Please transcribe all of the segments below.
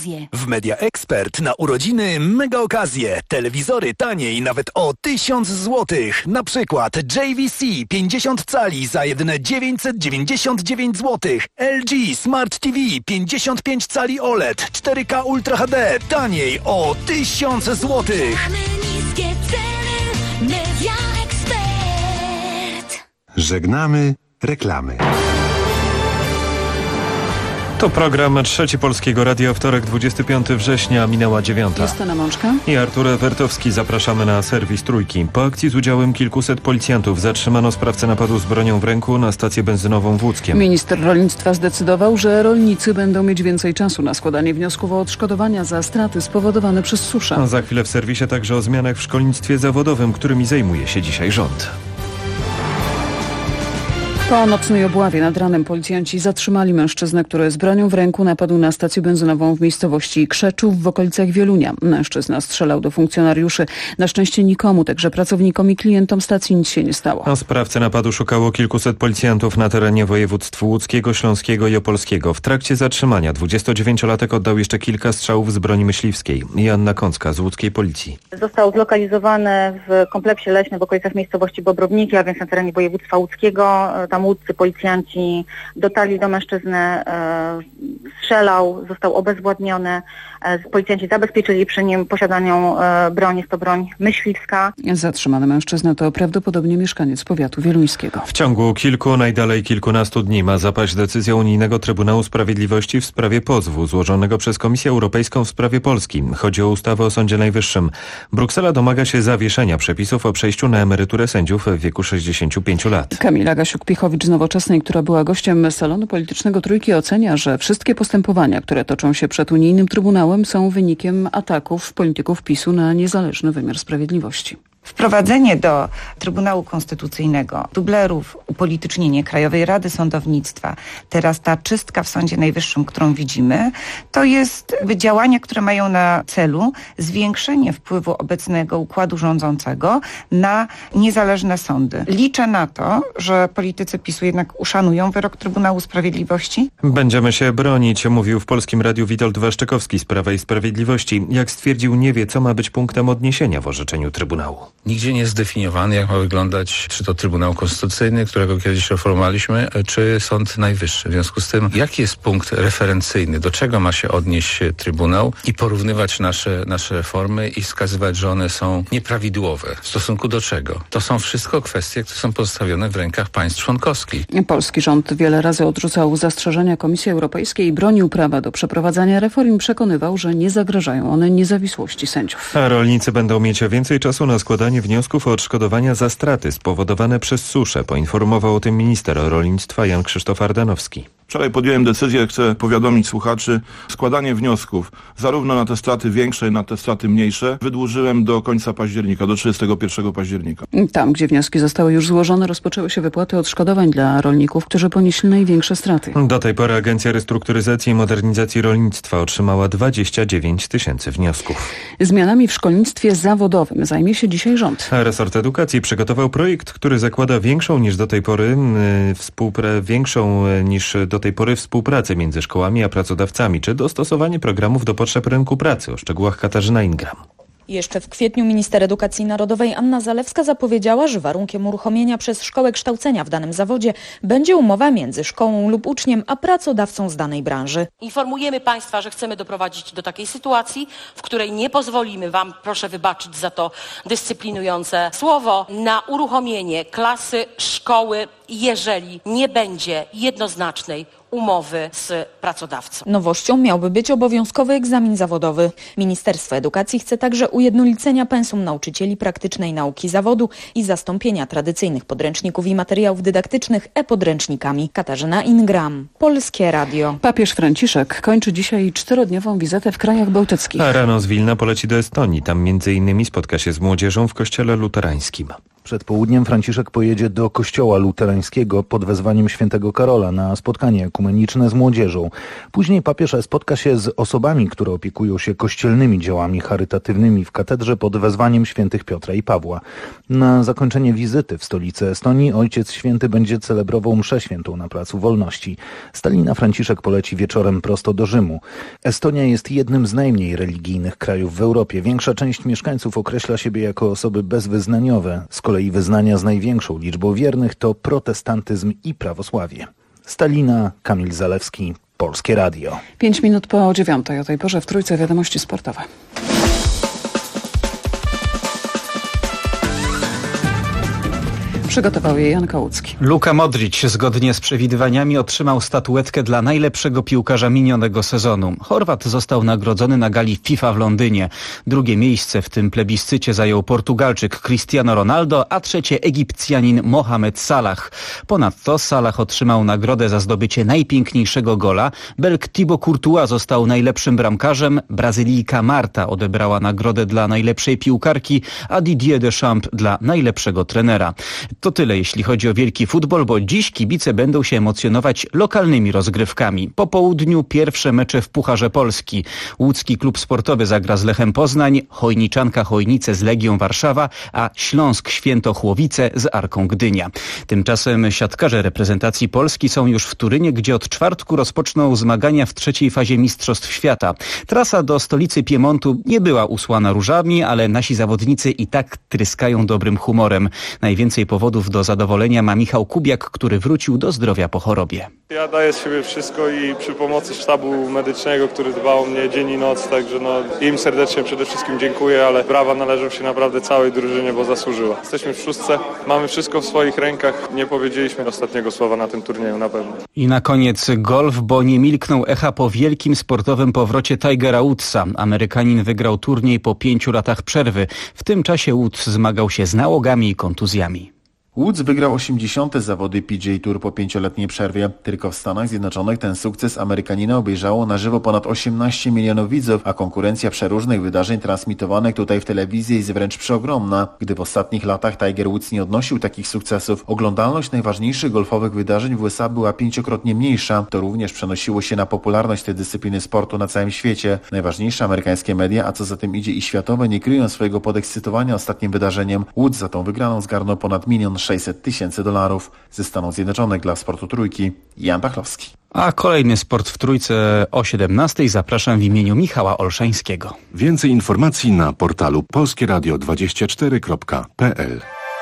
okazję. W Media Expert na urodziny mega okazje. Telewizory taniej nawet o 1000 zł. Na przykład JVC 50 cali za jedyne 999 zł. LG Smart TV 55 cali OLED 4K Ultra HD taniej o 1000 zł. Niskie ceny. Media Expert. Żegnamy reklamy. To program Trzeci Polskiego Radia, wtorek 25 września, minęła 9. Justyna Mączka I Artur Ewertowski. Zapraszamy na serwis Trójki. Po akcji z udziałem kilkuset policjantów zatrzymano sprawcę napadu z bronią w ręku na stację benzynową w Łódzkiem. Minister rolnictwa zdecydował, że rolnicy będą mieć więcej czasu na składanie wniosków o odszkodowania za straty spowodowane przez suszę. A za chwilę w serwisie także o zmianach w szkolnictwie zawodowym, którymi zajmuje się dzisiaj rząd. Po nocnej obławie nad ranem policjanci zatrzymali mężczyznę, który z bronią w ręku napadł na stację benzynową w miejscowości Krzeczów w okolicach Wielunia. Mężczyzna strzelał do funkcjonariuszy. Na szczęście nikomu, także pracownikom i klientom stacji, nic się nie stało. A sprawcę napadu szukało kilkuset policjantów na terenie województw łódzkiego, śląskiego i opolskiego. W trakcie zatrzymania 29-latek oddał jeszcze kilka strzałów z broni myśliwskiej. Joanna Kącka z łódzkiej policji. Został zlokalizowany w kompleksie leśnym w okolicach miejscowości Bobrowniki, a więc na terenie województwa łódzkiego. Tam łódzcy policjanci dotarli do mężczyzny, strzelał, został obezwładniony. Policjanci zabezpieczyli przy nim posiadaną broń, jest to broń myśliwska. Zatrzymany mężczyzna to prawdopodobnie mieszkaniec powiatu wieluńskiego. W ciągu kilku, najdalej kilkunastu dni ma zapaść decyzja Unijnego Trybunału Sprawiedliwości w sprawie pozwu złożonego przez Komisję Europejską w sprawie Polski. Chodzi o ustawę o Sądzie Najwyższym. Bruksela domaga się zawieszenia przepisów o przejściu na emeryturę sędziów w wieku 65 lat. Kamila Gasiuk-Pichowicz z Nowoczesnej, która była gościem salonu politycznego Trójki, ocenia, że wszystkie postępowania, które toczą się przed Unijnym Trybunałem, są wynikiem ataków polityków PiS-u na niezależny wymiar sprawiedliwości. Wprowadzenie do Trybunału Konstytucyjnego dublerów, upolitycznienie Krajowej Rady Sądownictwa, teraz ta czystka w Sądzie Najwyższym, którą widzimy, to jest działania, które mają na celu zwiększenie wpływu obecnego układu rządzącego na niezależne sądy. Liczę na to, że politycy PiS-u jednak uszanują wyrok Trybunału Sprawiedliwości. Będziemy się bronić, mówił w Polskim Radiu Witold Waszczykowski z Prawa i Sprawiedliwości. Jak stwierdził, nie wie, co ma być punktem odniesienia w orzeczeniu Trybunału. Nigdzie nie jest zdefiniowany, jak ma wyglądać czy to Trybunał Konstytucyjny, którego kiedyś reformowaliśmy, czy Sąd Najwyższy. W związku z tym, jaki jest punkt referencyjny, do czego ma się odnieść Trybunał i porównywać nasze reformy i wskazywać, że one są nieprawidłowe. W stosunku do czego? To są wszystko kwestie, które są pozostawione w rękach państw członkowskich. Polski rząd wiele razy odrzucał zastrzeżenia Komisji Europejskiej i bronił prawa do przeprowadzania reform. Przekonywał, że nie zagrażają one niezawisłości sędziów. A rolnicy będą mieć więcej czasu na składanie wniosków o odszkodowania za straty spowodowane przez suszę. Poinformował o tym minister rolnictwa Jan Krzysztof Ardanowski. Wczoraj podjąłem decyzję, chcę powiadomić słuchaczy, składanie wniosków zarówno na te straty większe, jak i na te straty mniejsze wydłużyłem do końca października, do 31 października. Tam, gdzie wnioski zostały już złożone, rozpoczęły się wypłaty odszkodowań dla rolników, którzy ponieśli największe straty. Do tej pory Agencja Restrukturyzacji i Modernizacji Rolnictwa otrzymała 29 000 wniosków. Zmianami w szkolnictwie zawodowym zajmie się dzisiaj rząd. Resort Edukacji przygotował projekt, który zakłada większą niż do tej pory współpracę między szkołami a pracodawcami, czy dostosowanie programów do potrzeb rynku pracy. O szczegółach Katarzyna Ingram. Jeszcze w kwietniu minister edukacji narodowej Anna Zalewska zapowiedziała, że warunkiem uruchomienia przez szkołę kształcenia w danym zawodzie będzie umowa między szkołą lub uczniem a pracodawcą z danej branży. Informujemy Państwa, że chcemy doprowadzić do takiej sytuacji, w której nie pozwolimy Wam, proszę wybaczyć za to dyscyplinujące słowo, na uruchomienie klasy, szkoły, jeżeli nie będzie jednoznacznej umowy z pracodawcą. Nowością miałby być obowiązkowy egzamin zawodowy. Ministerstwo Edukacji chce także ujednolicenia pensum nauczycieli praktycznej nauki zawodu i zastąpienia tradycyjnych podręczników i materiałów dydaktycznych e-podręcznikami. Katarzyna Ingram, Polskie Radio. Papież Franciszek kończy dzisiaj 4-dniową wizytę w krajach bałtyckich. A rano z Wilna poleci do Estonii. Tam m.in. spotka się z młodzieżą w kościele luterańskim. Przed południem Franciszek pojedzie do kościoła luterańskiego pod wezwaniem świętego Karola na spotkanie ekumeniczne z młodzieżą. Później papież spotka się z osobami, które opiekują się kościelnymi działami charytatywnymi w katedrze pod wezwaniem świętych Piotra i Pawła. Na zakończenie wizyty w stolicy Estonii Ojciec Święty będzie celebrował mszę świętą na Placu Wolności. Stalina Franciszek poleci wieczorem prosto do Rzymu. Estonia jest jednym z najmniej religijnych krajów w Europie. Większa część mieszkańców określa siebie jako osoby bezwyznaniowe. Z kolei wyznania z największą liczbą wiernych to protestantyzm i prawosławie. Stalina, Kamil Zalewski, Polskie Radio. 5 minut po 9:00. O tej porze w Trójce wiadomości sportowe. Przygotował je Jan Kałucki. Luka Modric zgodnie z przewidywaniami otrzymał statuetkę dla najlepszego piłkarza minionego sezonu. Chorwat został nagrodzony na gali FIFA w Londynie. Drugie miejsce w tym plebiscycie zajął Portugalczyk Cristiano Ronaldo, a trzecie Egipcjanin Mohamed Salah. Ponadto Salah otrzymał nagrodę za zdobycie najpiękniejszego gola. Belg Thibaut Courtois został najlepszym bramkarzem. Brazylijka Marta odebrała nagrodę dla najlepszej piłkarki, a Didier Deschamps dla najlepszego trenera. To tyle, jeśli chodzi o wielki futbol, bo dziś kibice będą się emocjonować lokalnymi rozgrywkami. Po południu pierwsze mecze w Pucharze Polski. Łódzki Klub Sportowy zagra z Lechem Poznań, Chojniczanka Chojnice z Legią Warszawa, a Śląsk Świętochłowice z Arką Gdynia. Tymczasem siatkarze reprezentacji Polski są już w Turynie, gdzie od czwartku rozpoczną zmagania w trzeciej fazie Mistrzostw Świata. Trasa do stolicy Piemontu nie była usłana różami, ale nasi zawodnicy i tak tryskają dobrym humorem. Najwięcej powodów do zadowolenia ma Michał Kubiak, który wrócił do zdrowia po chorobie. Ja daję z siebie wszystko i przy pomocy sztabu medycznego, który dbał o mnie dzień i noc, także im serdecznie przede wszystkim dziękuję, ale brawa należą się naprawdę całej drużynie, bo zasłużyła. Jesteśmy w szóstce, mamy wszystko w swoich rękach, nie powiedzieliśmy ostatniego słowa na tym turnieju na pewno. I na koniec golf, bo nie milknął echa po wielkim sportowym powrocie Tigera Woodsa. Amerykanin wygrał turniej po 5 latach przerwy. W tym czasie Woods zmagał się z nałogami i kontuzjami. Woods wygrał 80. zawody PGA Tour po 5-letniej przerwie. Tylko w Stanach Zjednoczonych ten sukces Amerykanina obejrzało na żywo ponad 18 milionów widzów, a konkurencja przeróżnych wydarzeń transmitowanych tutaj w telewizji jest wręcz przeogromna. Gdy w ostatnich latach Tiger Woods nie odnosił takich sukcesów, oglądalność najważniejszych golfowych wydarzeń w USA była 5-krotnie mniejsza. To również przenosiło się na popularność tej dyscypliny sportu na całym świecie. Najważniejsze amerykańskie media, a co za tym idzie i światowe, nie kryją swojego podekscytowania ostatnim wydarzeniem. Woods za tą wygraną zgarnął ponad $1,600,000 ze Stanów Zjednoczonych. Dla Sportu Trójki Jan Pachlowski. A kolejny sport w Trójce o 17:00 zapraszam w imieniu Michała Olszańskiego. Więcej informacji na portalu polskieradio24.pl.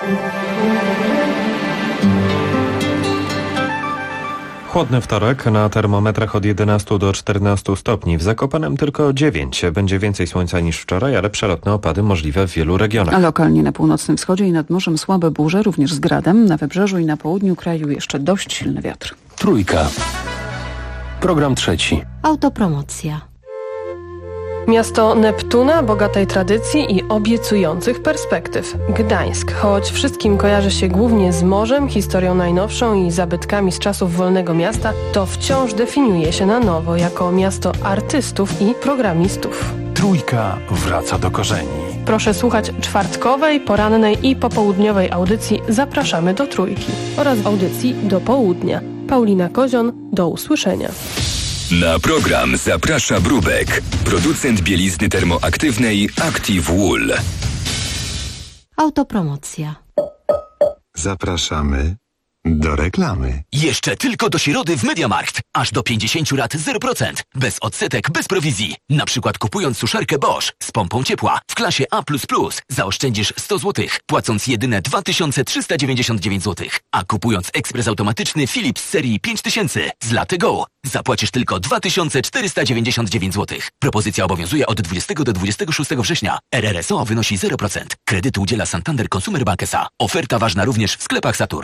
Chłodny wtorek, na termometrach od 11 do 14 stopni. W Zakopanem tylko 9. Będzie więcej słońca niż wczoraj, ale przelotne opady możliwe w wielu regionach. A lokalnie na północnym wschodzie i nad morzem słabe burze, również z gradem. Na wybrzeżu i na południu kraju jeszcze dość silny wiatr. Trójka. Program trzeci. Autopromocja. Miasto Neptuna, bogatej tradycji i obiecujących perspektyw. Gdańsk, choć wszystkim kojarzy się głównie z morzem, historią najnowszą i zabytkami z czasów wolnego miasta, to wciąż definiuje się na nowo jako miasto artystów i programistów. Trójka wraca do korzeni. Proszę słuchać czwartkowej, porannej i popołudniowej audycji Zapraszamy do Trójki oraz audycji do południa. Paulina Kozion, do usłyszenia. Na program zaprasza Brubek, producent bielizny termoaktywnej Active Wool. Autopromocja. Zapraszamy do reklamy. Jeszcze tylko do środy w MediaMarkt. Aż do 50 rat 0%. Bez odsetek, bez prowizji. Na przykład kupując suszarkę Bosch z pompą ciepła w klasie A++, zaoszczędzisz 100 zł, płacąc jedyne 2399 zł. A kupując ekspres automatyczny Philips serii 5000 z Latte Go zapłacisz tylko 2499 zł. Propozycja obowiązuje od 20 do 26 września. RRSO wynosi 0%. Kredytu udziela Santander Consumer Bank S.A. Oferta ważna również w sklepach Saturn.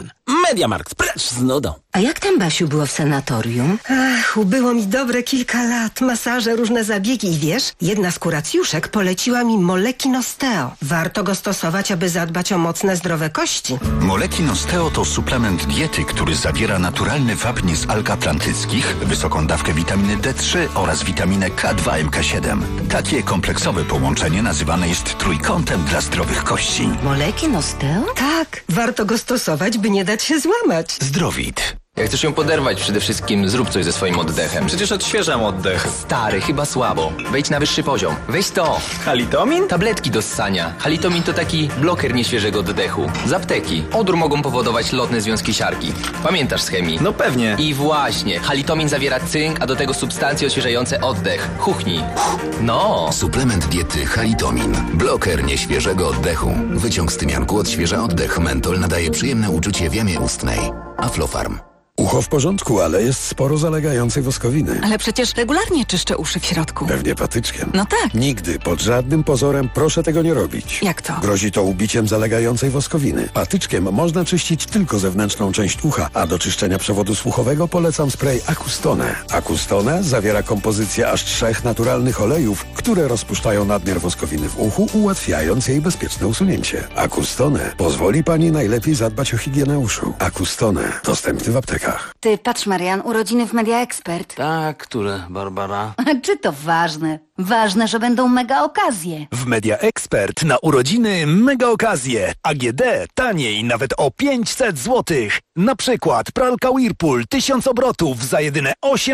MediaMarkt, precz z nudą. A jak tam, Basiu, było w sanatorium? Ach, ubyło mi dobre kilka lat. Masaże, różne zabiegi i wiesz, jedna z kuracjuszek poleciła mi Moleki Osteo. Warto go stosować, aby zadbać o mocne, zdrowe kości. Moleki Osteo to suplement diety, który zawiera naturalny wapń z alg atlantyckich, wysoką dawkę witaminy D3 oraz witaminę K2 MK7. Takie kompleksowe połączenie nazywane jest trójkątem dla zdrowych kości. Moleki Osteo? Tak, warto go stosować, by nie dać się złamać. Zdrowit. Jak chcesz ją poderwać, przede wszystkim zrób coś ze swoim oddechem. Przecież odświeżam oddech. Stary, chyba słabo. Wejdź na wyższy poziom. Weź to. Halitomin? Tabletki do ssania. Halitomin to taki bloker nieświeżego oddechu. Z apteki. Odór mogą powodować lotne związki siarki. Pamiętasz z chemii? No pewnie. I właśnie. Halitomin zawiera cynk, a do tego substancje odświeżające oddech. Chuchnij. No. Suplement diety Halitomin. Bloker nieświeżego oddechu. Wyciąg z tymianku odświeża oddech. Mentol nadaje przyjemne uczucie w jamie ustnej. Aflofarm. Ucho w porządku, ale jest sporo zalegającej woskowiny. Ale przecież regularnie czyszczę uszy w środku. Pewnie patyczkiem. No tak. Nigdy, pod żadnym pozorem proszę tego nie robić. Jak to? Grozi to ubiciem zalegającej woskowiny. Patyczkiem można czyścić tylko zewnętrzną część ucha, a do czyszczenia przewodu słuchowego polecam spray Acustone. Acustone zawiera kompozycję aż 3 naturalnych olejów, które rozpuszczają nadmiar woskowiny w uchu, ułatwiając jej bezpieczne usunięcie. Acustone pozwoli pani najlepiej zadbać o higienę uszu. Acustone dostępny w aptekach. Ty, patrz, Marian, urodziny w Media Expert. Tak, które, Barbara? Czy to ważne? Ważne, że będą mega okazje. W Media Expert na urodziny mega okazje. AGD taniej nawet o 500 zł. Na przykład pralka Whirlpool 1000 obrotów za jedyne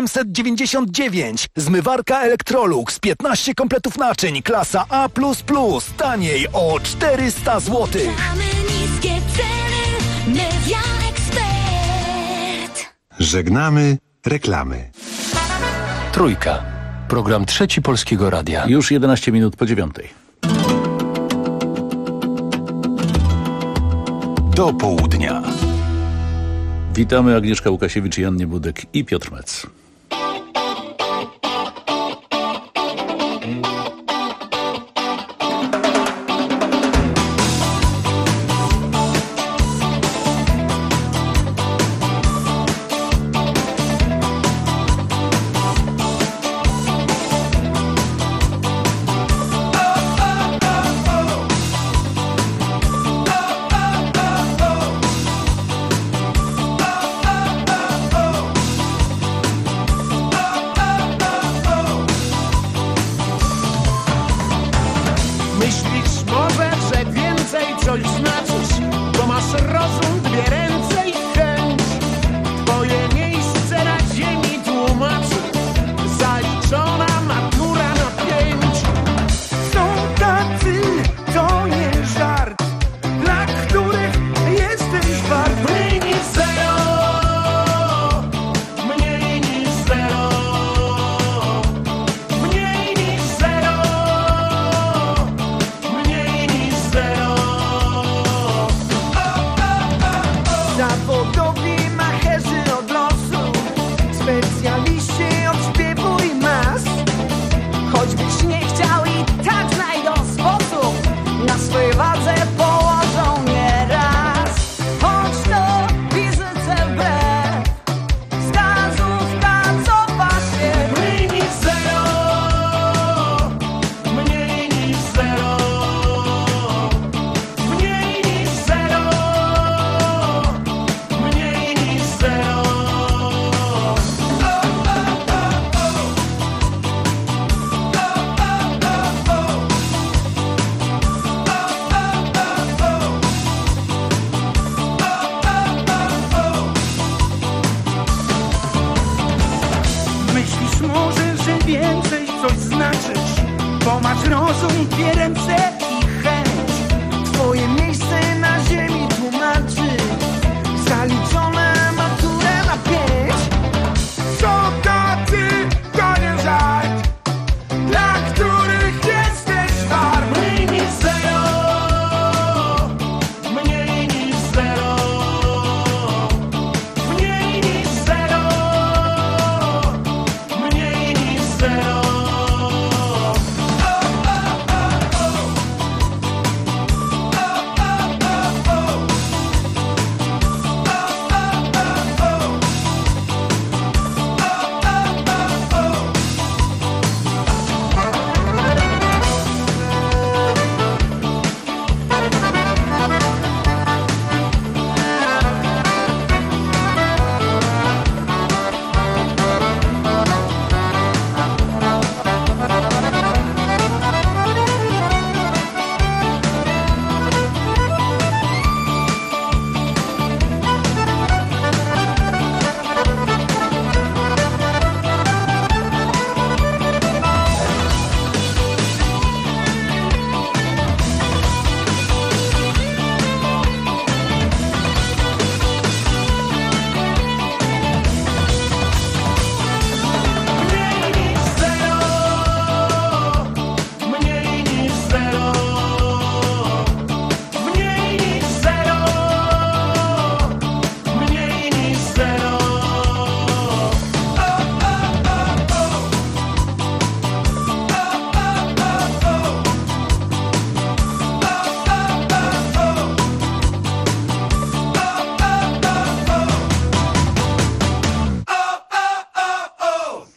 899. Zmywarka Electrolux 15 kompletów naczyń klasa A++. Taniej o 400 zł. Niskie ceny, Media Expert. Żegnamy reklamy. Trójka. Program Trzeci Polskiego Radia. Już 11 minut po 9. Do południa. Witamy, Agnieszka Łukasiewicz, Jan Niebudek i Piotr Mec.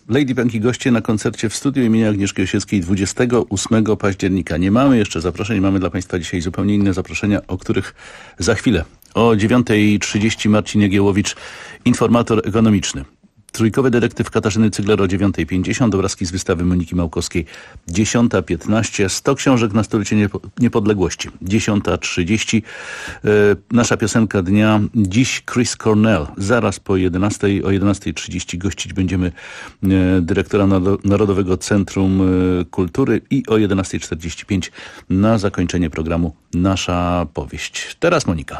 Lady Punk i goście na koncercie w studiu imienia Agnieszki Osieckiej 28 października. Nie mamy jeszcze zaproszeń, mamy dla Państwa dzisiaj zupełnie inne zaproszenia, o których za chwilę. O 9:30 Marcin Jagiełowicz, informator ekonomiczny. Trójkowy detektyw Katarzyny Cygler o 9:50, obrazki z wystawy Moniki Małkowskiej 10:15, 100 książek na stulecie niepodległości 10:30. Nasza piosenka dnia dziś Chris Cornell. Zaraz po 11:00 o 11:30 gościć będziemy dyrektora Narodowego Centrum Kultury i o 11:45 na zakończenie programu Nasza Powieść. Teraz Monika.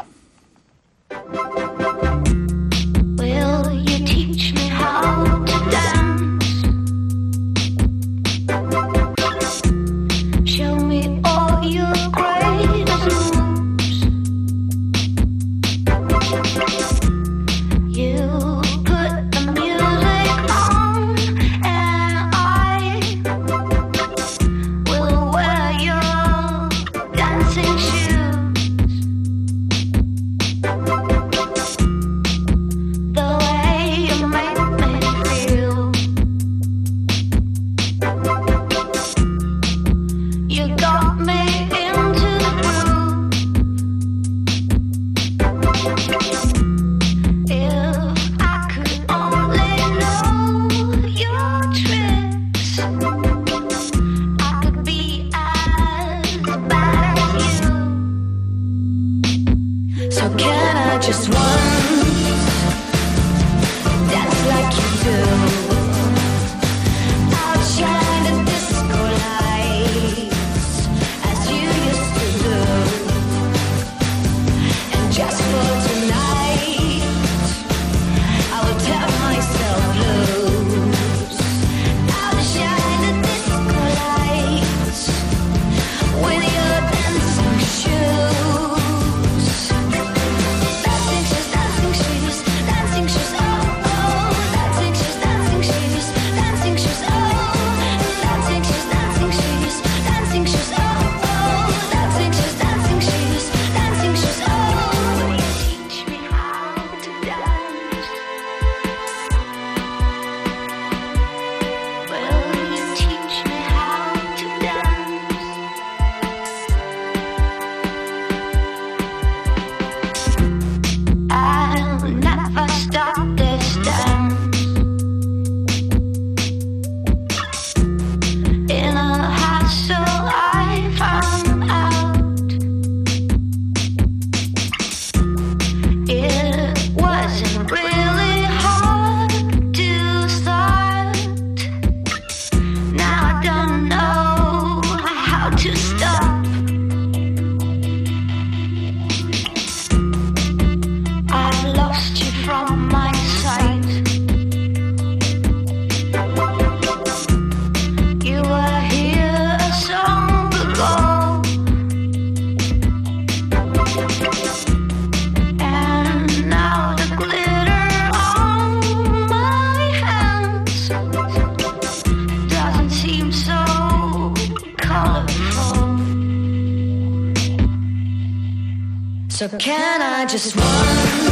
So can I just once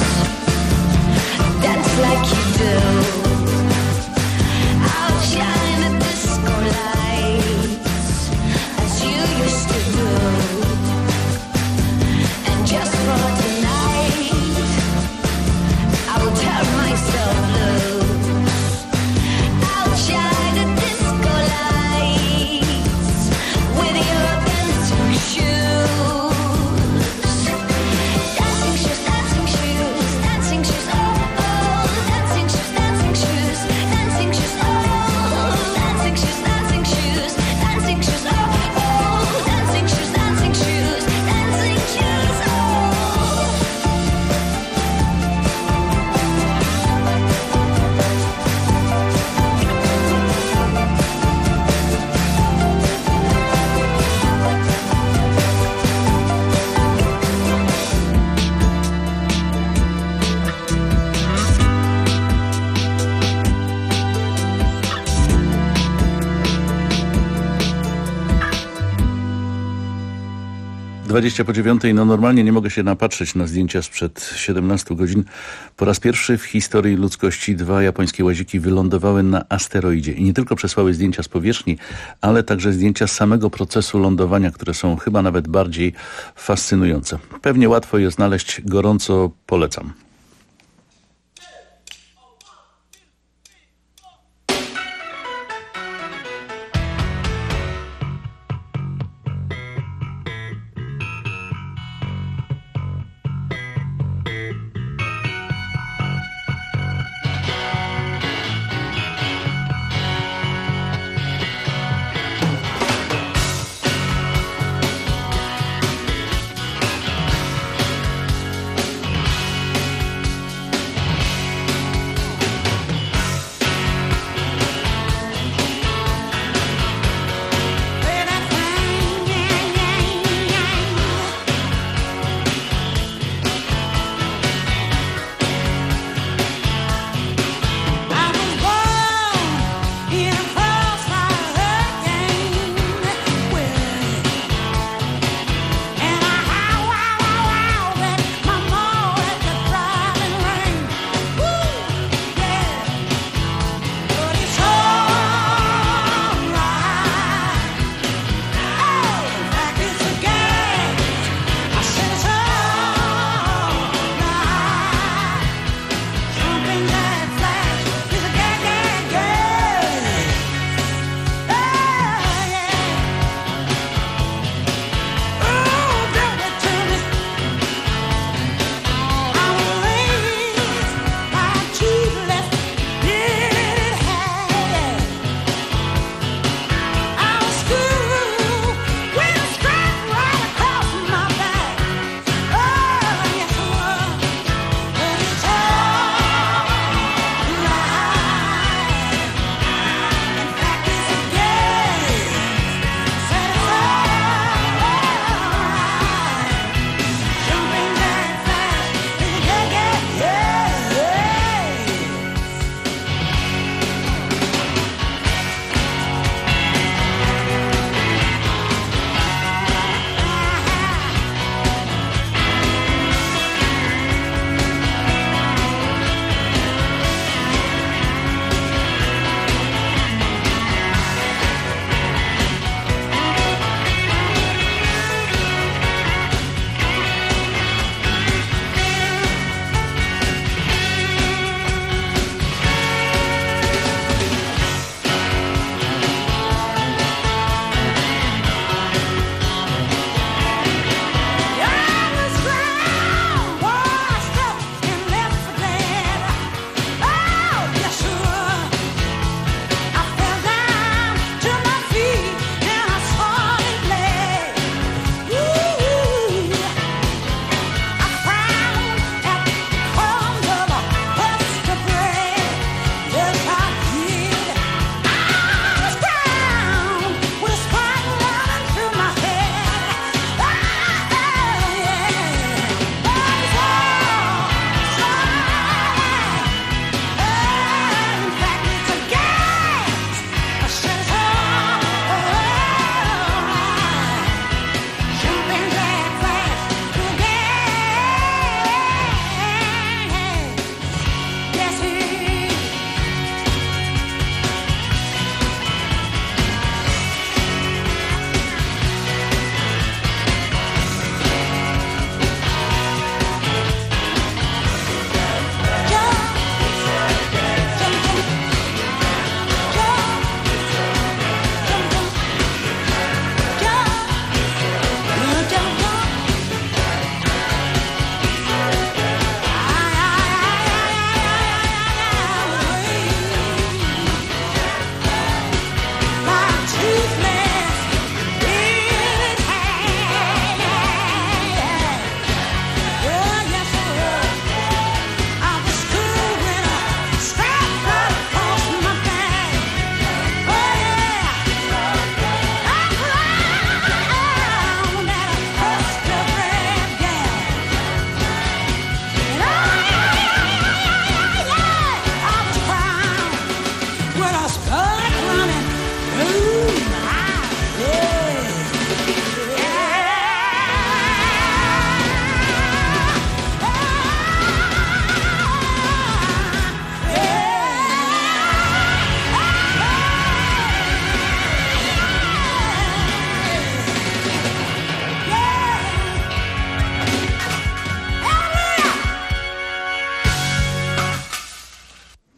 dance like you do? Outshine the disco lights as you used to do. And just for tonight I will tear myself loose. Outshine the disco lights with your dancing shoes. Dancing shoes, dancing shoes, dancing shoes, oh, oh, dancing shoes, dancing shoes. 8:20. No normalnie nie mogę się napatrzeć na zdjęcia sprzed 17 godzin. Po raz pierwszy w historii ludzkości 2 japońskie łaziki wylądowały na asteroidzie. I nie tylko przesłały zdjęcia z powierzchni, ale także zdjęcia z samego procesu lądowania, które są chyba nawet bardziej fascynujące. Pewnie łatwo je znaleźć, gorąco polecam.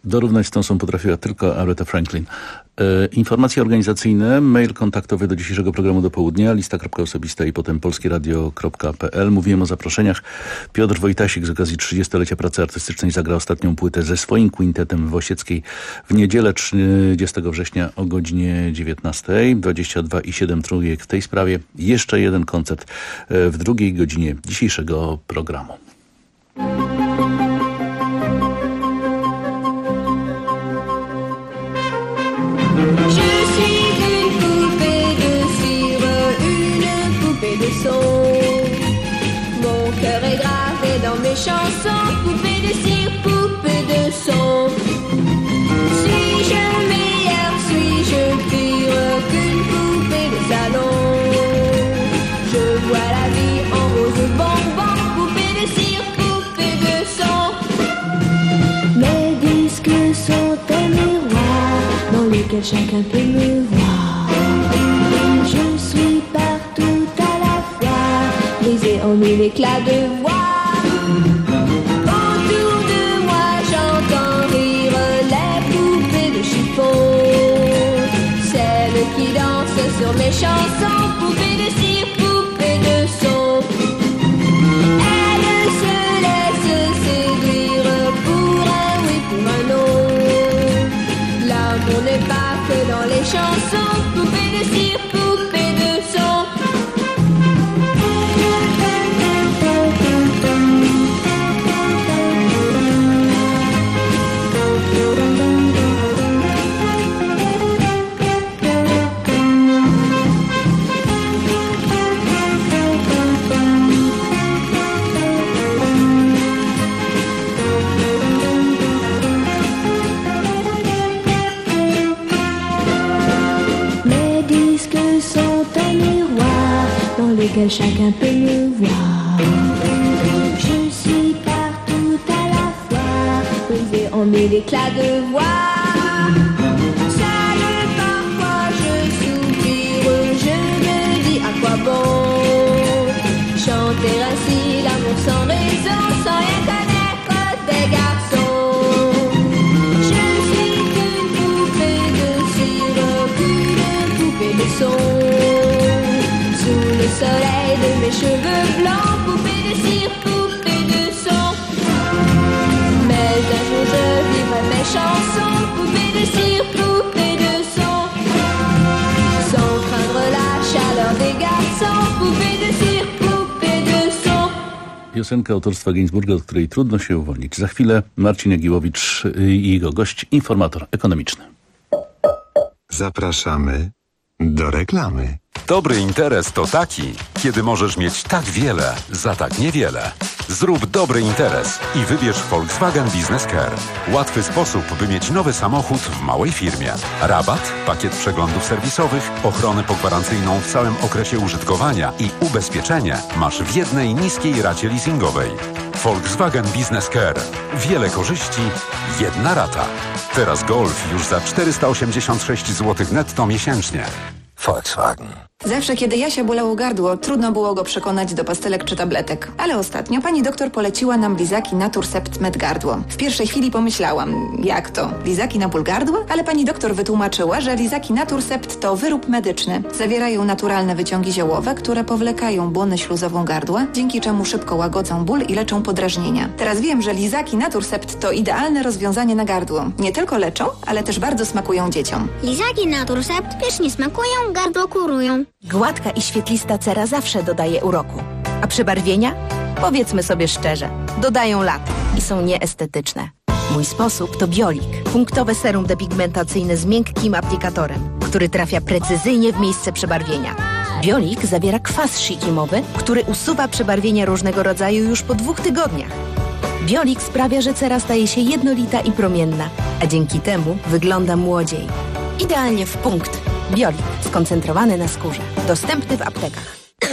Dorównać z tą są potrafiła tylko Aretha Franklin. Informacje organizacyjne, mail kontaktowy do dzisiejszego programu do południa, lista.osobista i potem polskieradio.pl. Mówiłem o zaproszeniach. Piotr Wojtasik z okazji 30-lecia pracy artystycznej zagra ostatnią płytę ze swoim kwintetem w Osieckiej w niedzielę 30 września o godzinie 19. 22,7 trójek w tej sprawie. Jeszcze jeden koncert w drugiej godzinie dzisiejszego programu. Je suis une poupée de cire, une poupée de son. Mon cœur est gravé dans mes chansons. Poupée de cire, poupée de son. Suis-je meilleure, suis-je pire qu'une poupée de salon? Je vois la vie en rose bonbon. Poupée de cire, poupée de son. Mes disques sont un miroir dans lequel chacun peut me voir. Je suis partout à la fois, brisée en mille éclats de voix. Autour de moi j'entends rire les poupées de chiffon, celles qui dansent sur mes chansons. Poupées de cire, poupées de son. Elles se laissent séduire pour un oui, pour un non. L'amour n'est pas que dans les chansons. Poupée de cire, poupée de son. Mes disques sont un miroir dans lequel chacun peut me voir. Je suis partout à la fois, brisée en mille éclats de voix. Seule parfois je soupire, je me dis à quoi bon chanter ainsi l'amour sans raison, sans rien connaître des garçons. Je suis qu'une poupée de cire, qu'une poupée de son. Sous le soleil de mes cheveux blancs, poupée de cire, poupée de son. Mais un jour je vivrai mes chansons, poupée de cire, poupée de son. Sans craindre la chaleur des garçons, poupée de cire, poupée de son. Piosenka autorstwa Gainsbourga, od której trudno się uwolnić. Za chwilę Marcin Jagiłowicz i jego gość, informator ekonomiczny. Zapraszamy do reklamy. Dobry interes to taki, kiedy możesz mieć tak wiele za tak niewiele. Zrób dobry interes i wybierz Volkswagen Business Care. Łatwy sposób, by mieć nowy samochód w małej firmie. Rabat, pakiet przeglądów serwisowych, ochronę pogwarancyjną w całym okresie użytkowania i ubezpieczenie masz w jednej niskiej racie leasingowej. Volkswagen Business Care. Wiele korzyści, jedna rata. Teraz Golf już za 486 zł netto miesięcznie. Volkswagen. Zawsze, kiedy Jasia bolało gardło, trudno było go przekonać do pastelek czy tabletek. Ale ostatnio pani doktor poleciła nam lizaki Naturcept Med Gardło. W pierwszej chwili pomyślałam, jak to? Lizaki na ból gardła? Ale pani doktor wytłumaczyła, że lizaki Naturcept to wyrób medyczny. Zawierają naturalne wyciągi ziołowe, które powlekają błonę śluzową gardła, dzięki czemu szybko łagodzą ból i leczą podrażnienia. Teraz wiem, że lizaki Naturcept to idealne rozwiązanie na gardło. Nie tylko leczą, ale też bardzo smakują dzieciom. Lizaki Naturcept pysznie smakują, gardło kurują. Gładka i świetlista cera zawsze dodaje uroku. A przebarwienia? Powiedzmy sobie szczerze, dodają lat i są nieestetyczne. Mój sposób to Biolik. Punktowe serum depigmentacyjne z miękkim aplikatorem, który trafia precyzyjnie w miejsce przebarwienia. Biolik zawiera kwas shikimowy, który usuwa przebarwienia różnego rodzaju już po 2 tygodniach. Biolik sprawia, że cera staje się jednolita i promienna, a dzięki temu wygląda młodziej. Idealnie w punkt. Biolik, skoncentrowany na skórze. Dostępny w aptekach.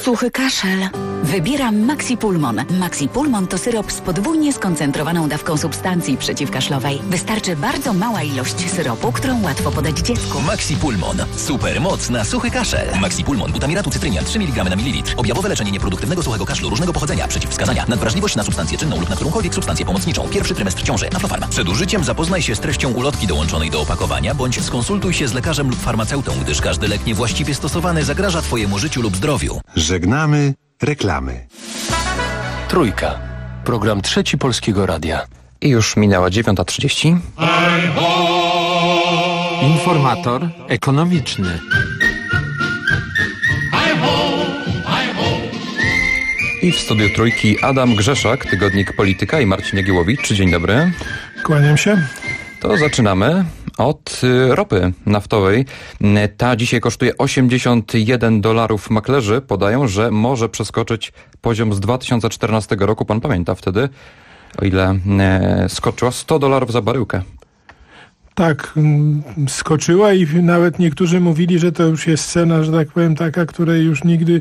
Suchy kaszel. Wybieram Maxi Pulmon. Maxi Pulmon to syrop z podwójnie skoncentrowaną dawką substancji przeciwkaszlowej. Wystarczy bardzo mała ilość syropu, którą łatwo podać dziecku. Maxi Pulmon. Super moc na suchy kaszel. Maxi Pulmon. Butamiratu cytrynian 3 mg na mililitr. Objawowe leczenie nieproduktywnego suchego kaszlu różnego pochodzenia. Przeciwwskazania. Nadwrażliwość na substancję czynną lub na którąkolwiek substancję pomocniczą. Pierwszy trymestr ciąży. Aflofarm. Przed użyciem zapoznaj się z treścią ulotki dołączonej do opakowania, bądź skonsultuj się z lekarzem lub farmaceutą, gdyż każdy lek niewłaściwie stosowany zagraża Twojemu życiu lub zdrowiu. Żegnamy reklamy. Trójka. Program Trzeci Polskiego Radia. I już minęła 9:30. Informator ekonomiczny. I w studiu Trójki Adam Grzeszak, tygodnik Polityka, i Marcin Jagiełowicz. Dzień dobry. Kłaniam się. To zaczynamy od ropy naftowej. Ta dzisiaj kosztuje $81. Maklerzy podają, że może przeskoczyć poziom z 2014 roku. Pan pamięta wtedy, o ile skoczyła? $100 za baryłkę. Tak, skoczyła i nawet niektórzy mówili, że to już jest cena, że tak powiem, taka, której już nigdy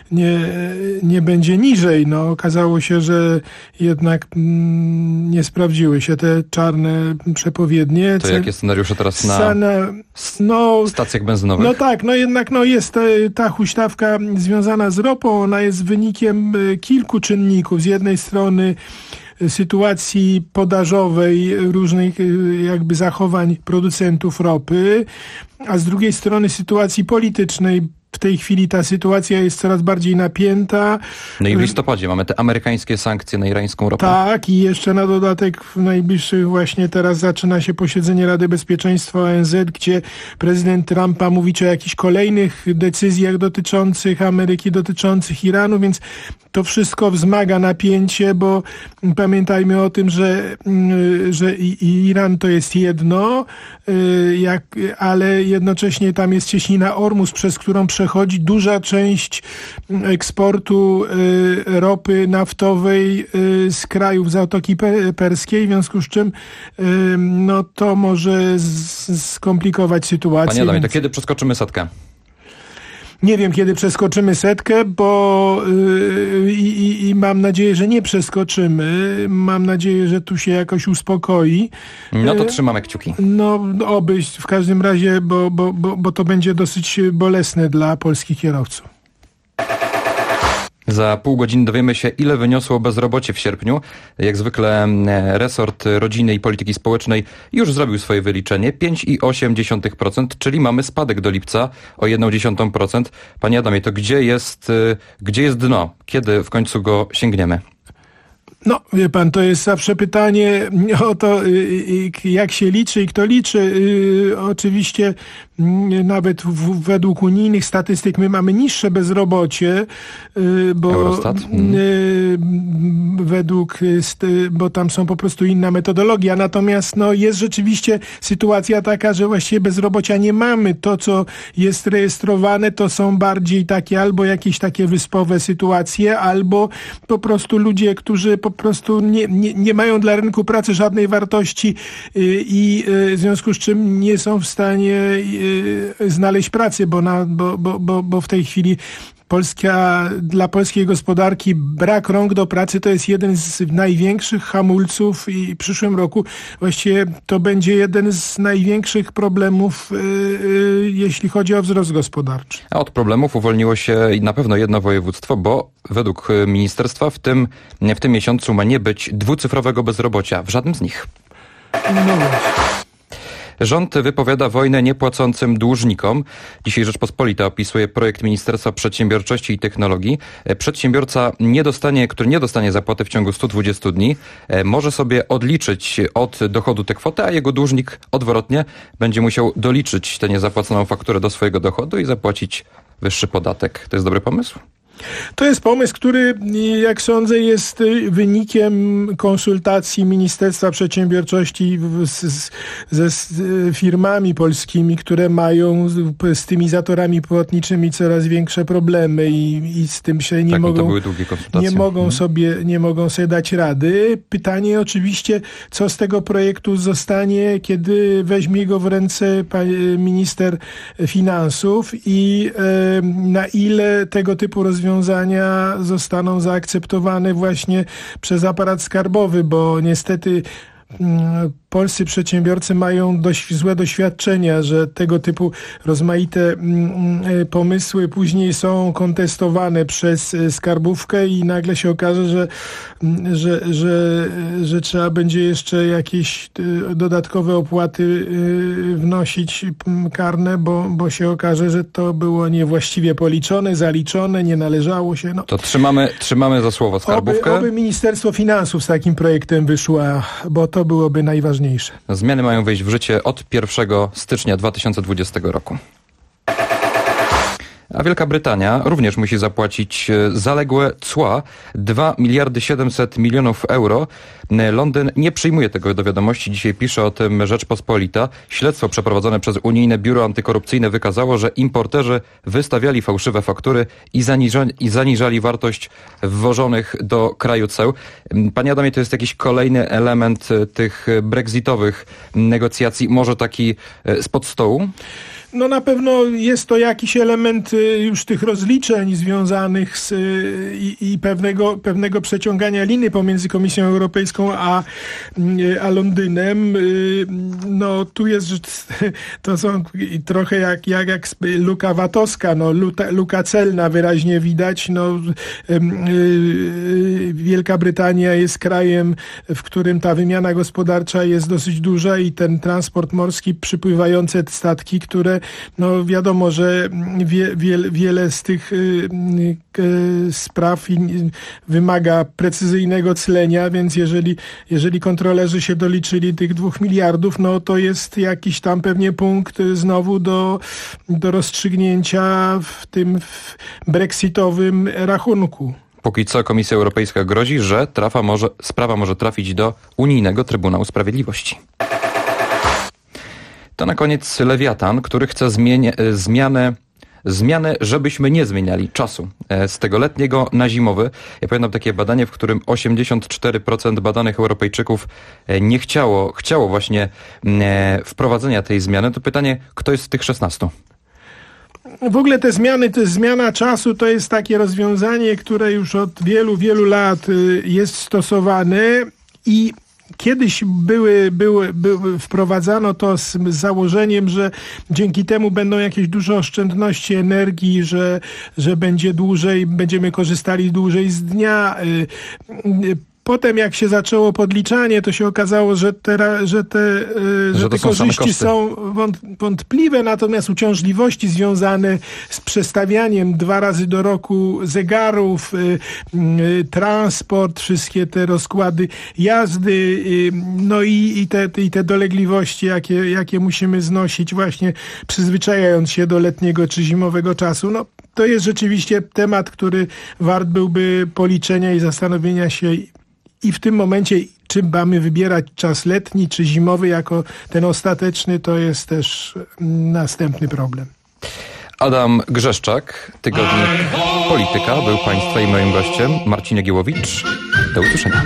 nie będzie niżej. No, okazało się, że jednak nie sprawdziły się te czarne przepowiednie. To jakie scenariusze teraz na stacjach benzynowych? No tak, no jednak jest ta huśtawka związana z ropą, ona jest wynikiem kilku czynników. Z jednej strony sytuacji podażowej, różnych jakby zachowań producentów ropy, a z drugiej strony sytuacji politycznej. W tej chwili ta sytuacja jest coraz bardziej napięta. No i w listopadzie mamy te amerykańskie sankcje na irańską ropę. Tak, i jeszcze na dodatek w najbliższych właśnie teraz zaczyna się posiedzenie Rady Bezpieczeństwa ONZ, gdzie prezydent Trumpa mówi o jakichś kolejnych decyzjach dotyczących Ameryki, dotyczących Iranu, więc to wszystko wzmaga napięcie, bo pamiętajmy o tym, że Iran to jest jedno, ale jednocześnie tam jest cieśnina Ormus, przez którą przechodzi duża część eksportu ropy naftowej z krajów Zatoki Perskiej, w związku z czym to może skomplikować sytuację. Panie Adamie, to kiedy przeskoczymy setkę? Nie wiem, kiedy przeskoczymy setkę, bo i mam nadzieję, że nie przeskoczymy. Mam nadzieję, że tu się jakoś uspokoi. No to trzymamy kciuki. No oby w każdym razie, bo to będzie dosyć bolesne dla polskich kierowców. Za pół godziny dowiemy się, ile wyniosło bezrobocie w sierpniu. Jak zwykle resort rodziny i polityki społecznej już zrobił swoje wyliczenie. 5,8%, czyli mamy spadek do lipca o 0,1%. Panie Adamie, to gdzie jest dno? Kiedy w końcu go sięgniemy? No, wie pan, to jest zawsze pytanie o to, jak się liczy i kto liczy. Oczywiście nawet według unijnych statystyk my mamy niższe bezrobocie, bo Eurostat. bo tam są po prostu inna metodologia. Natomiast jest rzeczywiście sytuacja taka, że właściwie bezrobocia nie mamy. To, co jest rejestrowane, to są bardziej takie albo jakieś takie wyspowe sytuacje, albo po prostu ludzie, którzy po prostu nie mają dla rynku pracy żadnej wartości i w związku z czym nie są w stanie znaleźć pracy, bo w tej chwili dla polskiej gospodarki brak rąk do pracy to jest jeden z największych hamulców i w przyszłym roku właściwie to będzie jeden z największych problemów, jeśli chodzi o wzrost gospodarczy. A od problemów uwolniło się na pewno jedno województwo, bo według ministerstwa w tym miesiącu ma nie być dwucyfrowego bezrobocia w żadnym z nich. No właśnie. Rząd wypowiada wojnę niepłacącym dłużnikom. Dzisiaj Rzeczpospolita opisuje projekt Ministerstwa Przedsiębiorczości i Technologii. Przedsiębiorca, który nie dostanie zapłaty w ciągu 120 dni, może sobie odliczyć od dochodu tę kwotę, a jego dłużnik odwrotnie będzie musiał doliczyć tę niezapłaconą fakturę do swojego dochodu i zapłacić wyższy podatek. To jest dobry pomysł? To jest pomysł, który, jak sądzę, jest wynikiem konsultacji Ministerstwa Przedsiębiorczości ze firmami polskimi, które mają z tymi płatniczymi coraz większe problemy i z tym się nie mogą sobie dać rady. Pytanie oczywiście, co z tego projektu zostanie, kiedy weźmie go w ręce minister finansów i na ile tego typu rozwiązania rozwiązania zostaną zaakceptowane właśnie przez aparat skarbowy, bo niestety polscy przedsiębiorcy mają dość złe doświadczenia, że tego typu rozmaite pomysły później są kontestowane przez skarbówkę i nagle się okaże, że trzeba będzie jeszcze jakieś dodatkowe opłaty wnosić karne, bo się okaże, że to było niewłaściwie policzone, zaliczone, nie należało się. No. To trzymamy za słowo skarbówkę. Oby Ministerstwo Finansów z takim projektem wyszło, bo to byłoby najważniejsze. Zmiany mają wejść w życie od 1 stycznia 2020 roku. A Wielka Brytania również musi zapłacić zaległe cła 2 miliardy 700 milionów euro. Londyn nie przyjmuje tego do wiadomości. Dzisiaj pisze o tym Rzeczpospolita. Śledztwo przeprowadzone przez Unijne Biuro Antykorupcyjne wykazało, że importerzy wystawiali fałszywe faktury i zaniżali wartość wwożonych do kraju ceł. Panie Adamie, to jest jakiś kolejny element tych brexitowych negocjacji, może taki spod stołu? No na pewno jest to jakiś element już tych rozliczeń związanych z i pewnego przeciągania liny pomiędzy Komisją Europejską a Londynem. No tu jest, to są trochę jak luka VAT-owska, no luka celna wyraźnie widać. No, Wielka Brytania jest krajem, w którym ta wymiana gospodarcza jest dosyć duża i ten transport morski, przypływające statki, które no wiadomo, że wiele z tych spraw wymaga precyzyjnego clenia, więc jeżeli kontrolerzy się doliczyli tych 2 miliardów, no to jest jakiś tam pewnie punkt znowu do rozstrzygnięcia w tym brexitowym rachunku. Póki co Komisja Europejska grozi, że sprawa może trafić do Unijnego Trybunału Sprawiedliwości. To na koniec Lewiatan, który chce zmianę, żebyśmy nie zmieniali czasu z tego letniego na zimowy. Ja pamiętam takie badanie, w którym 84% badanych Europejczyków nie chciało właśnie wprowadzenia tej zmiany. To pytanie, kto jest z tych 16? W ogóle te zmiany, to jest zmiana czasu, to jest takie rozwiązanie, które już od wielu lat jest stosowane i kiedyś wprowadzano to z założeniem, że dzięki temu będą jakieś duże oszczędności energii, że będziemy korzystali dłużej z dnia. Potem jak się zaczęło podliczanie, to się okazało, że te korzyści są wątpliwe, natomiast uciążliwości związane z przestawianiem 2 razy do roku zegarów, transport, wszystkie te rozkłady jazdy, no i te dolegliwości, jakie musimy znosić właśnie przyzwyczajając się do letniego czy zimowego czasu, no to jest rzeczywiście temat, który wart byłby policzenia i zastanowienia się. I w tym momencie, czy mamy wybierać czas letni, czy zimowy jako ten ostateczny, to jest też następny problem. Adam Grzeszczak, tygodnik Polityka, był Państwa i moim gościem. Marcin Jagiełowicz. Do usłyszenia.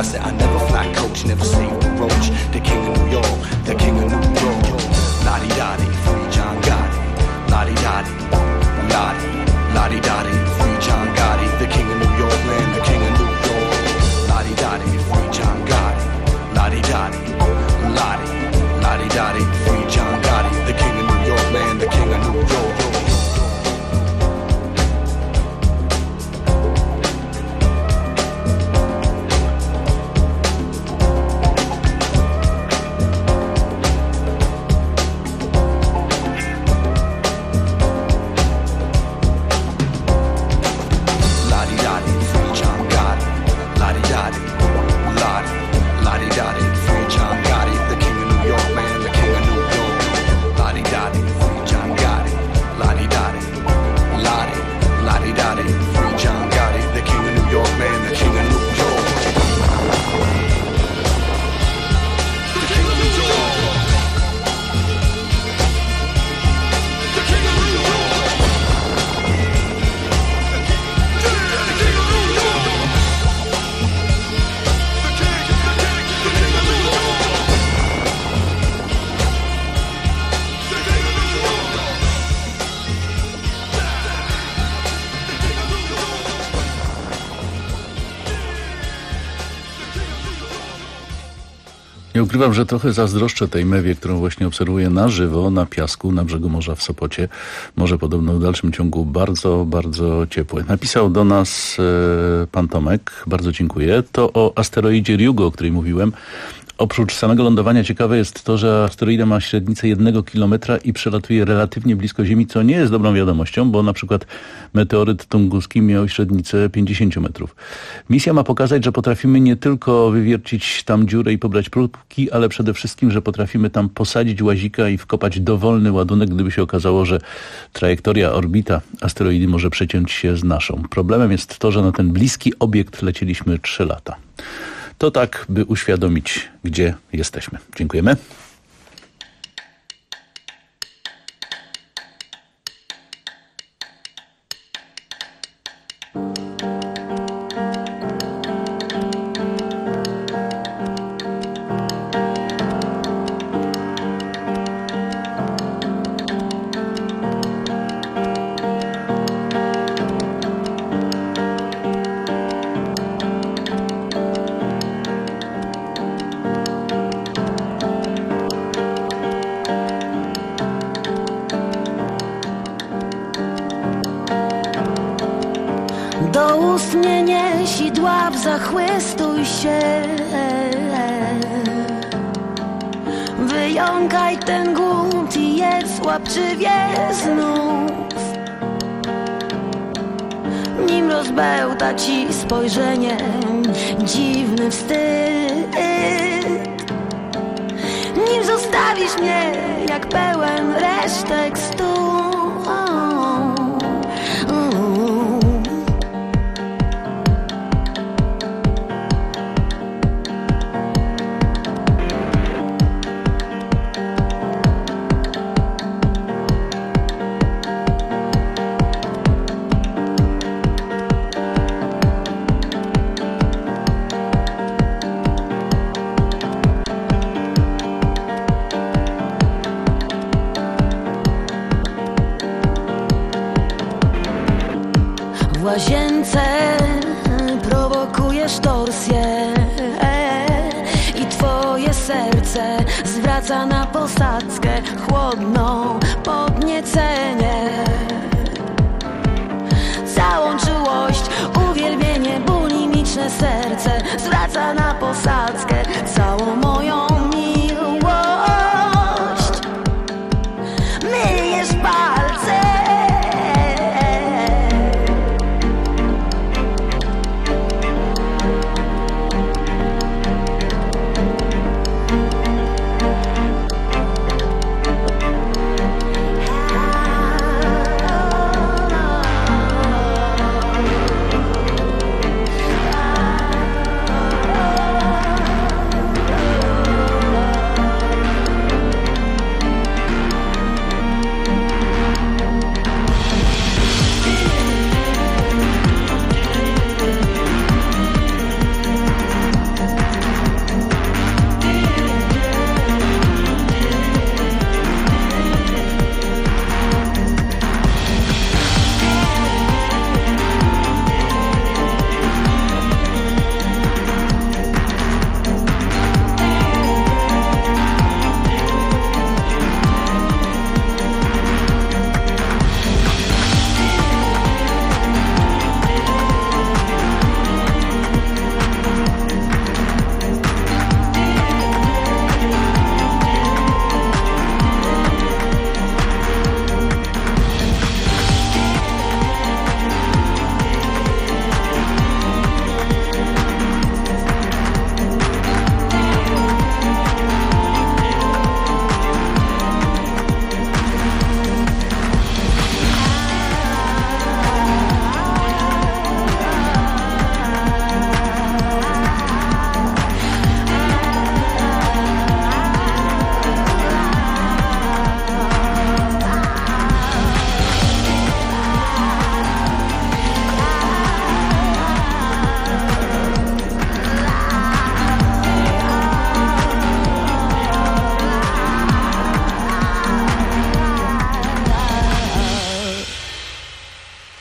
said I never fly coach, never saved the roach. The king of New York, the king of New York. Lottie-dottie, free John Gotti. Lottie-dottie, Lottie, Lottie-dottie, free John Gotti. The king of New York, man, the king of New York. Lottie-dottie, free John Gotti. Lottie-dottie, Lottie, Lottie-dottie, free John Gotti. The king of New York, man, the king of New York. Nie ukrywam, że trochę zazdroszczę tej mewie, którą właśnie obserwuję na żywo, na piasku, na brzegu morza w Sopocie. Morze podobno w dalszym ciągu bardzo, bardzo ciepłe. Napisał do nas pan Tomek, bardzo dziękuję. To o asteroidzie Ryugu, o której mówiłem. Oprócz samego lądowania ciekawe jest to, że asteroida ma średnicę 1 kilometra i przelatuje relatywnie blisko Ziemi, co nie jest dobrą wiadomością, bo na przykład meteoryt tunguski miał średnicę 50 metrów. Misja ma pokazać, że potrafimy nie tylko wywiercić tam dziurę i pobrać próbki, ale przede wszystkim, że potrafimy tam posadzić łazika i wkopać dowolny ładunek, gdyby się okazało, że trajektoria, orbita asteroidy może przeciąć się z naszą. Problemem jest to, że na ten bliski obiekt lecieliśmy 3 lata. To tak, by uświadomić, gdzie jesteśmy. Dziękujemy. Do ust mnie nieś dław, zachłystuj się. Wyjąkaj ten głód i jedz łapczywie znów. Nim rozbełta ci spojrzenie dziwny wstyd. Nim zostawisz mnie jak pełen resztek stół. W łazience prowokujesz torsję i twoje serce zwraca na posadzkę chłodną podniecenie. Całą czułość, uwielbienie, bulimiczne serce zwraca na posadzkę całą moją miłość. Myjesz palce.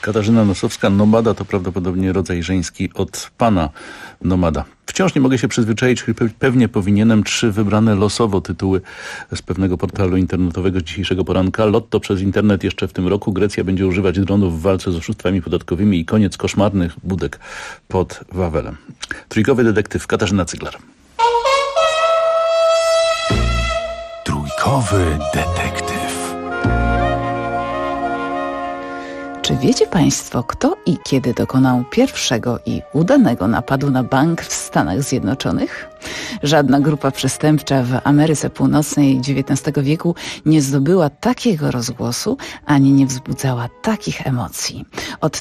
Katarzyna Nosowska, Nomada to prawdopodobnie rodzaj żeński od pana Nomada. Wciąż nie mogę się przyzwyczaić, pewnie powinienem 3 wybrane losowo tytuły z pewnego portalu internetowego z dzisiejszego poranka. Lotto przez internet jeszcze w tym roku. Grecja będzie używać dronów w walce z oszustwami podatkowymi i koniec koszmarnych budek pod Wawelem. Trójkowy detektyw Katarzyna Cyglar. Trójkowy detektyw. Czy wiecie Państwo, kto i kiedy dokonał pierwszego i udanego napadu na bank w Stanach Zjednoczonych? Żadna grupa przestępcza w Ameryce Północnej XIX wieku nie zdobyła takiego rozgłosu, ani nie wzbudzała takich emocji. Od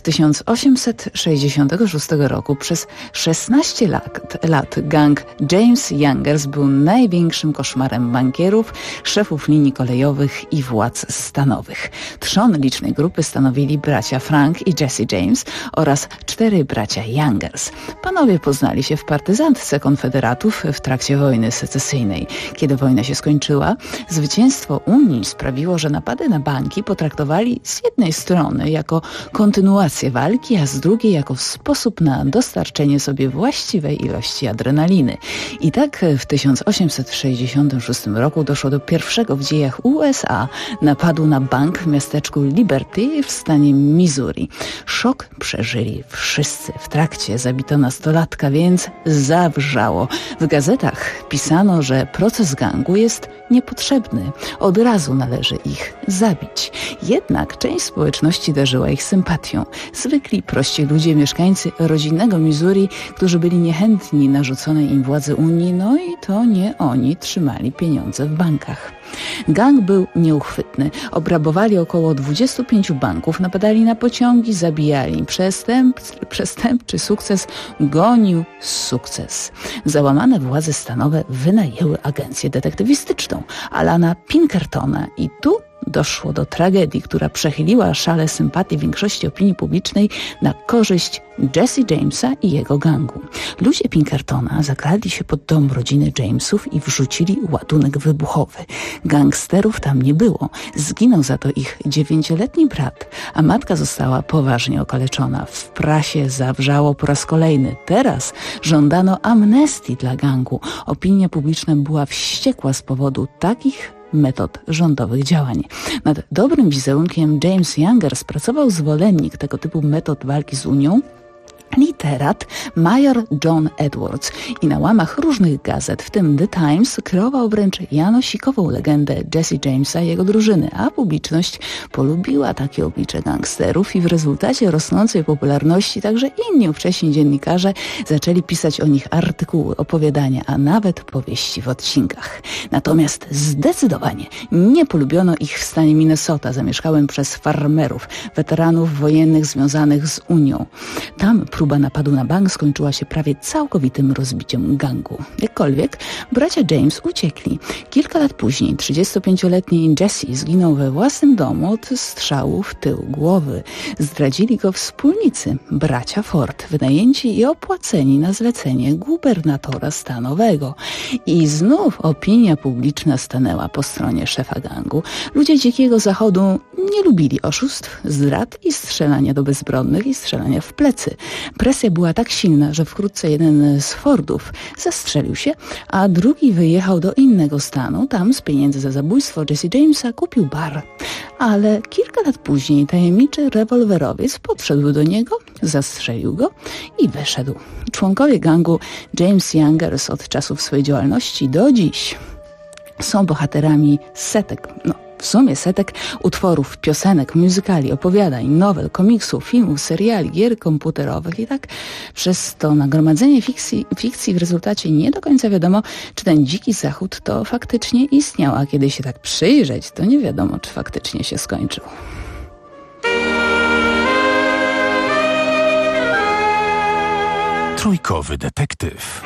1866 roku przez 16 lat gang James Youngers był największym koszmarem bankierów, szefów linii kolejowych i władz stanowych. Trzon licznej grupy stanowili bracia Frank i Jesse James oraz 4 bracia Youngers. Panowie poznali się w partyzantce konfederatów w trakcie wojny secesyjnej. Kiedy wojna się skończyła, zwycięstwo Unii sprawiło, że napady na banki potraktowali z jednej strony jako kontynuację walki, a z drugiej jako sposób na dostarczenie sobie właściwej ilości adrenaliny. I tak w 1866 roku doszło do pierwszego w dziejach USA napadu na bank w miasteczku Liberty w stanie Missouri. Szok przeżyli wszyscy. W trakcie zabito nastolatka, więc zawrzało. W gazetach pisano, że proces gangu jest niepotrzebny. Od razu należy ich zabić. Jednak część społeczności darzyła ich sympatią. Zwykli, prości ludzie, mieszkańcy rodzinnego Missouri, którzy byli niechętni narzuconej im władzy Unii, no i to nie oni trzymali pieniądze w bankach. Gang był nieuchwytny. Obrabowali około 25 banków, napadali na pociągi, zabijali. Przestępczy sukces gonił sukces. Załamane władze stanowe wynajęły agencję detektywistyczną Alana Pinkertona i tu doszło do tragedii, która przechyliła szale sympatii większości opinii publicznej na korzyść Jesse Jamesa i jego gangu. Ludzie Pinkertona zakradli się pod dom rodziny Jamesów i wrzucili ładunek wybuchowy. Gangsterów tam nie było. Zginął za to ich 9-letni brat, a matka została poważnie okaleczona. W prasie zawrzało po raz kolejny. Teraz żądano amnestii dla gangu. Opinia publiczna była wściekła z powodu takich metod rządowych działań. Nad dobrym wizerunkiem James Youngers pracował zwolennik tego typu metod walki z Unią, literat major John Edwards i na łamach różnych gazet, w tym The Times, kreował wręcz janosikową legendę Jesse Jamesa i jego drużyny, a publiczność polubiła takie oblicze gangsterów i w rezultacie rosnącej popularności także inni ówcześni dziennikarze zaczęli pisać o nich artykuły, opowiadania, a nawet powieści w odcinkach. Natomiast zdecydowanie nie polubiono ich w stanie Minnesota, zamieszkałym przez farmerów, weteranów wojennych związanych z Unią. Tam próba napadu na bank skończyła się prawie całkowitym rozbiciem gangu. Jakkolwiek bracia James uciekli. Kilka lat później 35-letni Jesse zginął we własnym domu od strzału w tył głowy. Zdradzili go wspólnicy, bracia Ford, wynajęci i opłaceni na zlecenie gubernatora stanowego. I znów opinia publiczna stanęła po stronie szefa gangu. Ludzie Dzikiego Zachodu nie lubili oszustw, zdrad i strzelania do bezbronnych i strzelania w plecy. Presja była tak silna, że wkrótce jeden z Fordów zastrzelił się, a drugi wyjechał do innego stanu. Tam z pieniędzy za zabójstwo Jesse Jamesa kupił bar. Ale kilka lat później tajemniczy rewolwerowiec podszedł do niego, zastrzelił go i wyszedł. Członkowie gangu James Youngers od czasów swojej działalności do dziś są bohaterami setek utworów, piosenek, muzykali, opowiadań, nowel, komiksów, filmów, seriali, gier komputerowych i tak przez to nagromadzenie fikcji w rezultacie nie do końca wiadomo, czy ten dziki zachód to faktycznie istniał, a kiedy się tak przyjrzeć, to nie wiadomo, czy faktycznie się skończył. Trójkowy detektyw.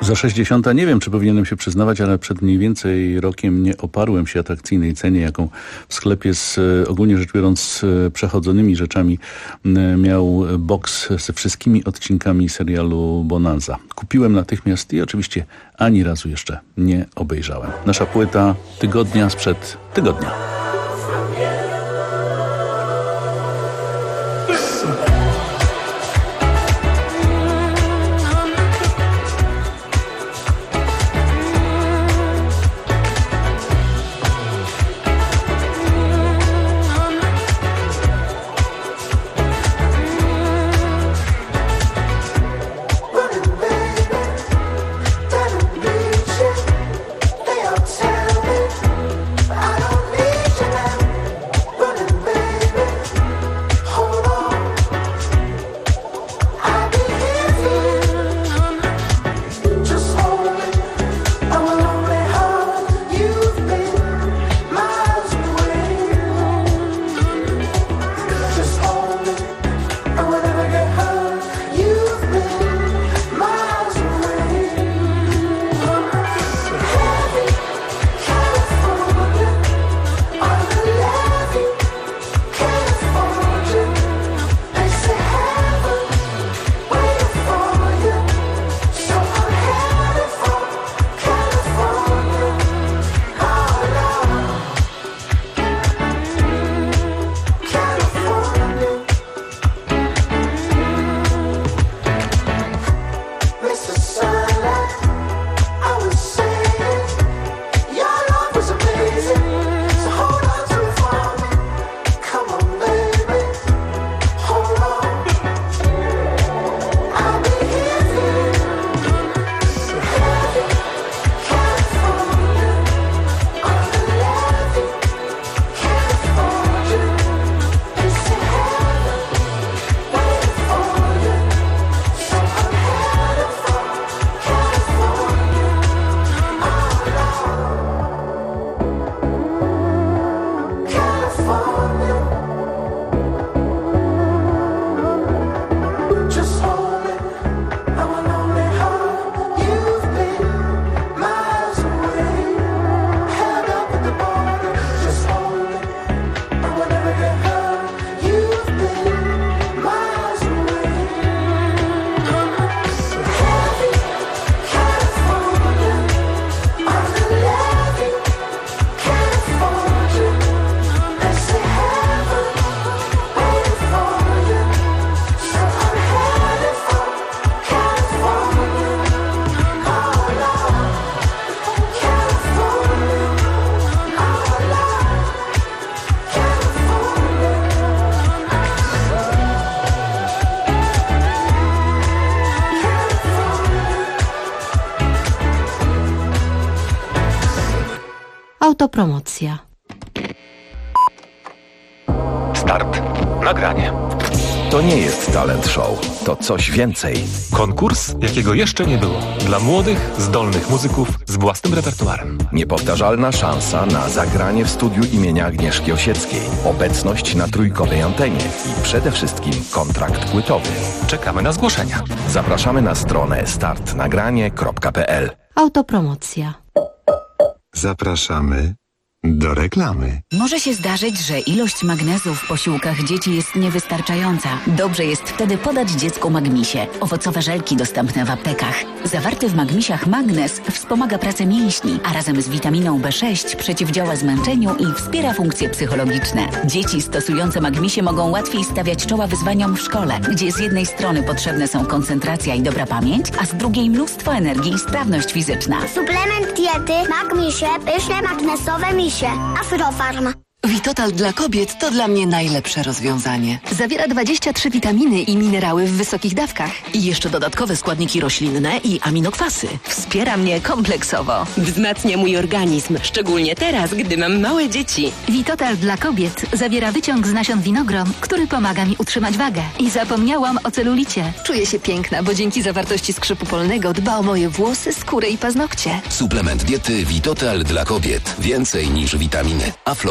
Za 60 nie wiem, czy powinienem się przyznawać, ale przed mniej więcej rokiem nie oparłem się atrakcyjnej cenie, jaką w sklepie z, ogólnie rzecz biorąc, przechodzonymi rzeczami miał box ze wszystkimi odcinkami serialu Bonanza. Kupiłem natychmiast i oczywiście ani razu jeszcze nie obejrzałem. Nasza płyta tygodnia sprzed tygodnia. Autopromocja. Start. Nagranie. To nie jest talent show, to coś więcej. Konkurs, jakiego jeszcze nie było. Dla młodych, zdolnych muzyków z własnym repertuarem. Niepowtarzalna szansa na zagranie w studiu imienia Agnieszki Osieckiej. Obecność na trójkowej antenie i przede wszystkim kontrakt płytowy. Czekamy na zgłoszenia. Zapraszamy na stronę startnagranie.pl. Autopromocja. Zapraszamy do reklamy. Może się zdarzyć, że ilość magnezu w posiłkach dzieci jest niewystarczająca. Dobrze jest wtedy podać dziecku Magmisie. Owocowe żelki dostępne w aptekach. Zawarty w Magmisiach magnez wspomaga pracę mięśni, a razem z witaminą B6 przeciwdziała zmęczeniu i wspiera funkcje psychologiczne. Dzieci stosujące Magmisie mogą łatwiej stawiać czoła wyzwaniom w szkole, gdzie z jednej strony potrzebne są koncentracja i dobra pamięć, a z drugiej mnóstwo energii i sprawność fizyczna. Suplement diety Magmisie, pyszne magnesowe misie. Afrofarm. Vitotal dla kobiet to dla mnie najlepsze rozwiązanie. Zawiera 23 witaminy i minerały w wysokich dawkach. I jeszcze dodatkowe składniki roślinne i aminokwasy. Wspiera mnie kompleksowo. Wzmacnia mój organizm, szczególnie teraz, gdy mam małe dzieci. Vitotal dla kobiet zawiera wyciąg z nasion winogron, który pomaga mi utrzymać wagę. I zapomniałam o celulicie. Czuję się piękna, bo dzięki zawartości skrzypu polnego dba o moje włosy, skórę i paznokcie. Suplement diety Vitotal dla kobiet. Więcej niż witaminy. Aflofarm.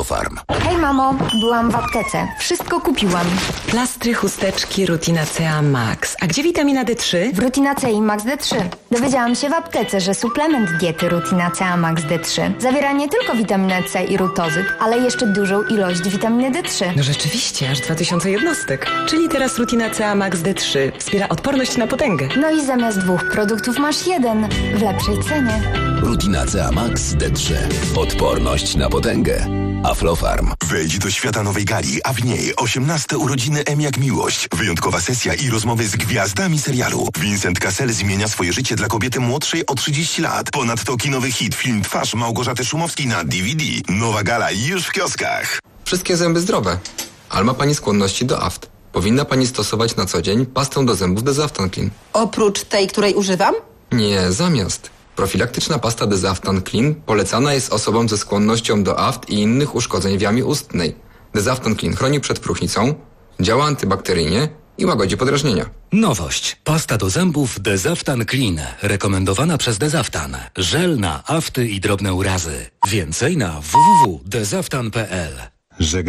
Hej mamo, byłam w aptece. Wszystko kupiłam. Plastry, chusteczki, Rutina CA Max. A gdzie witamina D3? W Rutina CA Max D3. Dowiedziałam się w aptece, że suplement diety Rutina CA Max D3 zawiera nie tylko witaminę C i rutozyt, ale jeszcze dużą ilość witaminy D3. No rzeczywiście, aż 2000 jednostek. Czyli teraz Rutina CA Max D3 wspiera odporność na potęgę. No i zamiast 2 produktów masz 1 w lepszej cenie. Rutina CA Max D3. Odporność na potęgę. Aflofarm. Wejdź do świata nowej gali, a w niej 18 urodziny M jak miłość. Wyjątkowa sesja i rozmowy z gwiazdami serialu. Vincent Cassel zmienia swoje życie dla kobiety młodszej o 30 lat. Ponadto kinowy hit, film Twarz Małgorzaty Szumowskiej na DVD. Nowa gala już w kioskach. Wszystkie zęby zdrowe. Ale ma pani skłonności do aft. Powinna pani stosować na co dzień pastę do zębów Desaftan Clean. Oprócz tej, której używam? Nie, zamiast. Profilaktyczna pasta Desaftan Clean polecana jest osobom ze skłonnością do aft i innych uszkodzeń w jamie ustnej. Desaftan Clean chroni przed próchnicą, działa antybakteryjnie i łagodzi podrażnienia. Nowość. Pasta do zębów Desaftan Clean. Rekomendowana przez Desaftan. Żel na afty i drobne urazy. Więcej na www.desaftan.pl.